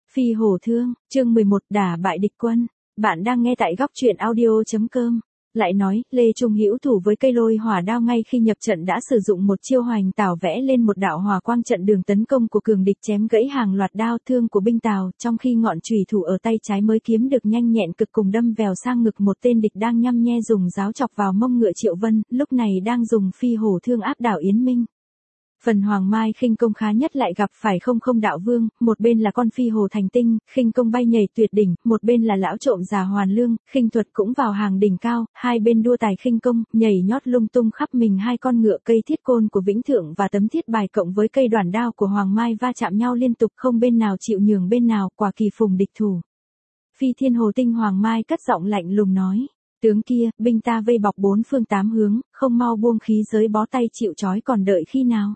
Phi hổ thương, chương 11 đả bại địch quân. Bạn đang nghe tại góc truyện audio.com. Lại nói, Lê Trung hữu thủ với cây lôi hỏa đao ngay khi nhập trận đã sử dụng một chiêu hoành tảo vẽ lên một đạo hỏa quang trận đường tấn công của cường địch chém gãy hàng loạt đao thương của binh Tào, trong khi ngọn chùy thủ ở tay trái mới kiếm được nhanh nhẹn cực cùng đâm vèo sang ngực một tên địch đang nhăm nhe dùng giáo chọc vào mông ngựa Triệu Vân, lúc này đang dùng phi hổ thương áp đảo Yến Minh. Phần Hoàng Mai khinh công khá nhất lại gặp phải không đạo vương, một bên là con phi hồ thành tinh, khinh công bay nhảy tuyệt đỉnh, một bên là lão trộm già Hoàn Lương, khinh thuật cũng vào hàng đỉnh cao, hai bên đua tài khinh công, nhảy nhót lung tung khắp mình hai con ngựa cây thiết côn của Vĩnh Thượng và tấm thiết bài cộng với cây đoản đao của Hoàng Mai va chạm nhau liên tục không bên nào chịu nhường bên nào, quả kỳ phùng địch thủ. Phi Thiên Hồ Tinh Hoàng Mai cất giọng lạnh lùng nói. Tướng kia, binh ta vây bọc bốn phương tám hướng, không mau buông khí giới bó tay chịu trói còn đợi khi nào.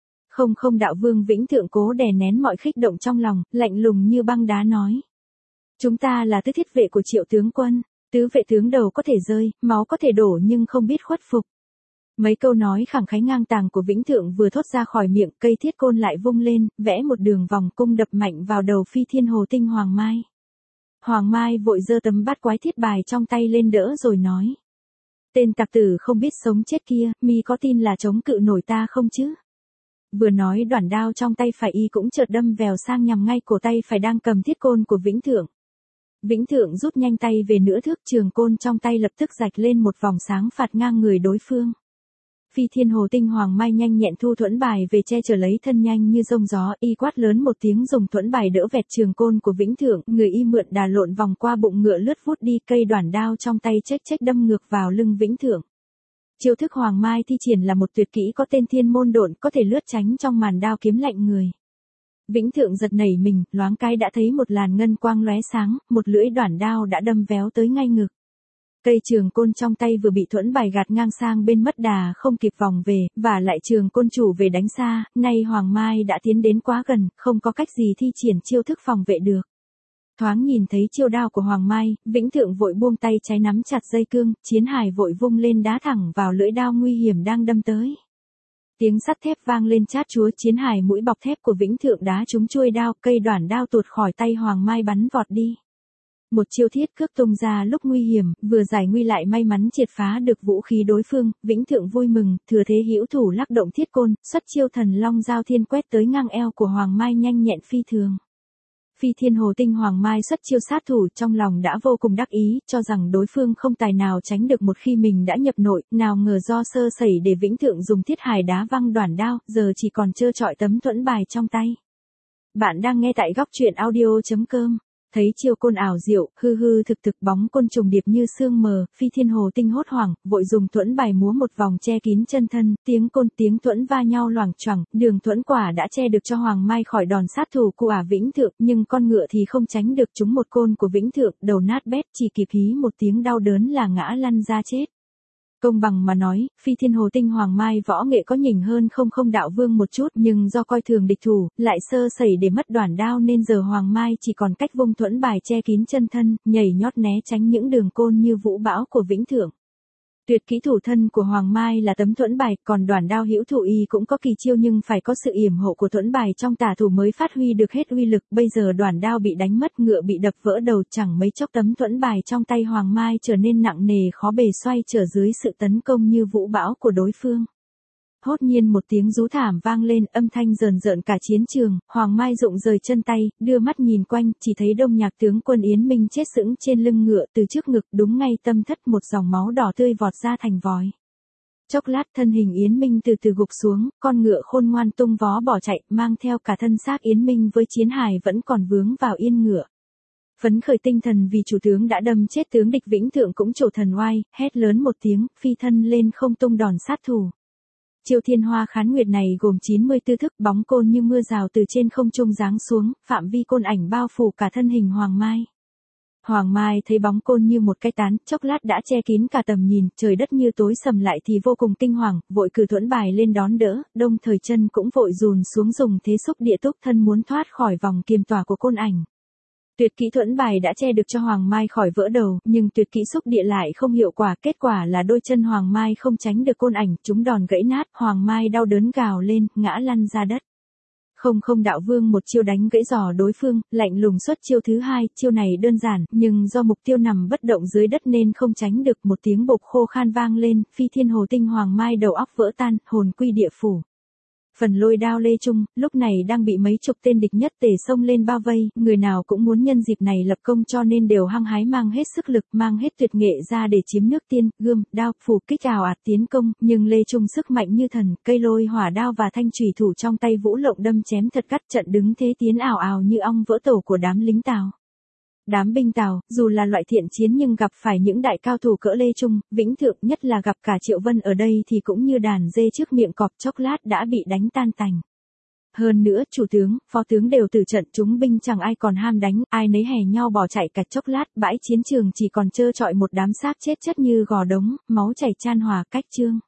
Không đạo vương Vĩnh Thượng cố đè nén mọi khích động trong lòng, lạnh lùng như băng đá nói. Chúng ta là tứ thiết vệ của Triệu tướng quân, tứ vệ tướng đầu có thể rơi, máu có thể đổ nhưng không biết khuất phục. Mấy câu nói khẳng khái ngang tàng của Vĩnh Thượng vừa thốt ra khỏi miệng, cây thiết côn lại vung lên, vẽ một đường vòng cung đập mạnh vào đầu Phi Thiên Hồ Tinh Hoàng Mai. Hoàng Mai vội giơ tấm bát quái thiết bài trong tay lên đỡ rồi nói. Tên tặc tử không biết sống chết kia, mi có tin là chống cự nổi ta không chứ? Vừa nói đoản đao trong tay phải y cũng chợt đâm vèo sang nhằm ngay cổ tay phải đang cầm thiết côn của Vĩnh Thượng. Vĩnh Thượng rút nhanh tay về nửa thước, trường côn trong tay lập tức rạch lên một vòng sáng phạt ngang người đối phương. Phi Thiên Hồ Tinh Hoàng Mai nhanh nhẹn thu thuẫn bài về che chở lấy thân nhanh như rông gió, y quát lớn một tiếng dùng thuẫn bài đỡ vẹt trường côn của Vĩnh Thượng, người y mượn đà lộn vòng qua bụng ngựa lướt vút đi, cây đoản đao trong tay chếch đâm ngược vào lưng Vĩnh Thượng. Chiêu thức Hoàng Mai thi triển là một tuyệt kỹ có tên Thiên Môn Độn, có thể lướt tránh trong màn đao kiếm lạnh người. Vĩnh Thượng giật nảy mình, loáng cái đã thấy một làn ngân quang lóe sáng, một lưỡi đoản đao đã đâm véo tới ngay ngực. Cây trường côn trong tay vừa bị thuẫn bài gạt ngang sang bên mất đà không kịp vòng về, và lại trường côn chủ về đánh xa, nay Hoàng Mai đã tiến đến quá gần, không có cách gì thi triển chiêu thức phòng vệ được. Thoáng nhìn thấy chiêu đao của Hoàng Mai, Vĩnh Thượng vội buông tay trái nắm chặt dây cương, chiến hài vội vung lên đá thẳng vào lưỡi đao nguy hiểm đang đâm tới. Tiếng sắt thép vang lên chát chúa, chiến hài mũi bọc thép của Vĩnh Thượng đá trúng chuôi đao, cây đoản đao tuột khỏi tay Hoàng Mai bắn vọt đi. Một chiêu thiết cước tung ra lúc nguy hiểm, vừa giải nguy lại may mắn triệt phá được vũ khí đối phương, Vĩnh Thượng vui mừng, thừa thế hữu thủ lắc động thiết côn, xuất chiêu thần long giao thiên quét tới ngang eo của Hoàng Mai nhanh nhẹn phi thường. Phi Thiên Hồ Tinh Hoàng Mai xuất chiêu sát thủ, trong lòng đã vô cùng đắc ý, cho rằng đối phương không tài nào tránh được một khi mình đã nhập nội, nào ngờ do sơ sẩy để Vĩnh Thượng dùng thiết hài đá văng đoản đao, giờ chỉ còn trơ trọi tấm thuẫn bài trong tay. Bạn đang nghe tại góc truyện audio.com. Thấy chiêu côn ảo diệu, hư thực bóng côn trùng điệp như sương mờ, Phi Thiên Hồ Tinh hốt hoảng, vội dùng thuẫn bài múa một vòng che kín chân thân, tiếng côn tiếng thuẫn va nhau loảng choảng, đường thuẫn quả đã che được cho Hoàng Mai khỏi đòn sát thủ của Vĩnh Thượng, nhưng con ngựa thì không tránh được chúng một côn của Vĩnh Thượng, đầu nát bét, chỉ kịp hí một tiếng đau đớn là ngã lăn ra chết. Công bằng mà nói, Phi Thiên Hồ Tinh Hoàng Mai võ nghệ có nhỉnh hơn không đạo vương một chút, nhưng do coi thường địch thủ, lại sơ sẩy để mất đoản đao nên giờ Hoàng Mai chỉ còn cách vung thuẫn bài che kín chân thân, nhảy nhót né tránh những đường côn như vũ bão của Vĩnh Thượng. Tuyệt kỹ thủ thân của Hoàng Mai là tấm thuẫn bài, còn đoản đao hữu thủ y cũng có kỳ chiêu nhưng phải có sự yểm hộ của thuẫn bài trong tả thủ mới phát huy được hết uy lực, bây giờ đoản đao bị đánh mất, ngựa bị đập vỡ đầu, chẳng mấy chốc tấm thuẫn bài trong tay Hoàng Mai trở nên nặng nề khó bề xoay trở dưới sự tấn công như vũ bão của đối phương. Hốt nhiên một tiếng rú thảm vang lên, âm thanh rờn rợn cả chiến trường, Hoàng Mai rụng rời chân tay, đưa mắt nhìn quanh, chỉ thấy Đông Nhạc tướng quân Yến Minh chết sững trên lưng ngựa, từ trước ngực đúng ngay tâm thất một dòng máu đỏ tươi vọt ra thành vòi. Chốc lát thân hình Yến Minh từ từ gục xuống, con ngựa khôn ngoan tung vó bỏ chạy, mang theo cả thân xác Yến Minh với chiến hài vẫn còn vướng vào yên ngựa. Phấn khởi tinh thần vì chủ tướng đã đâm chết tướng địch, Vĩnh Thượng cũng trổ thần oai, hét lớn một tiếng, phi thân lên không tung đòn sát thủ. Chiêu Thiên Hoa Khán Nguyệt này gồm 94 thức, bóng côn như mưa rào từ trên không trung giáng xuống, phạm vi côn ảnh bao phủ cả thân hình Hoàng Mai. Hoàng Mai thấy bóng côn như một cái tán, chốc lát đã che kín cả tầm nhìn, trời đất như tối sầm lại thì vô cùng kinh hoàng, vội cử thuẫn bài lên đón đỡ, đồng thời chân cũng vội dùn xuống dùng thế xúc địa túc thân muốn thoát khỏi vòng kiềm tỏa của côn ảnh. Tuyệt kỹ thuẫn bài đã che được cho Hoàng Mai khỏi vỡ đầu, nhưng tuyệt kỹ xúc địa lại không hiệu quả, kết quả là đôi chân Hoàng Mai không tránh được côn ảnh, chúng đòn gãy nát, Hoàng Mai đau đớn gào lên, ngã lăn ra đất. Không đạo vương một chiêu đánh gãy giò đối phương, lạnh lùng xuất chiêu thứ hai, chiêu này đơn giản, nhưng do mục tiêu nằm bất động dưới đất nên không tránh được, một tiếng bộp khô khan vang lên, Phi Thiên Hồ Tinh Hoàng Mai đầu óc vỡ tan, hồn quy địa phủ. Phần Lôi Đao Lê Trung, lúc này đang bị mấy chục tên địch nhất tề xông lên bao vây, người nào cũng muốn nhân dịp này lập công cho nên đều hăng hái mang hết sức lực, mang hết tuyệt nghệ ra để chiếm nước tiên, gươm, đao, phủ kích ào ạt tiến công, nhưng Lê Trung sức mạnh như thần, cây lôi hỏa đao và thanh chùy thủ trong tay vũ lộng đâm chém thật cắt, trận đứng thế tiến ào ào như ong vỡ tổ của đám lính Tào. Đám binh Tào, dù là loại thiện chiến nhưng gặp phải những đại cao thủ cỡ Lê Trung, Vĩnh Thượng, nhất là gặp cả Triệu Vân ở đây thì cũng như đàn dê trước miệng cọp, chốc lát đã bị đánh tan tành. Hơn nữa, chủ tướng, phó tướng đều tử trận, chúng binh chẳng ai còn ham đánh, ai nấy hè nhau bỏ chạy cả chốc lát, bãi chiến trường chỉ còn trơ trọi một đám xác chết chất như gò đống, máu chảy chan hòa, cách chương.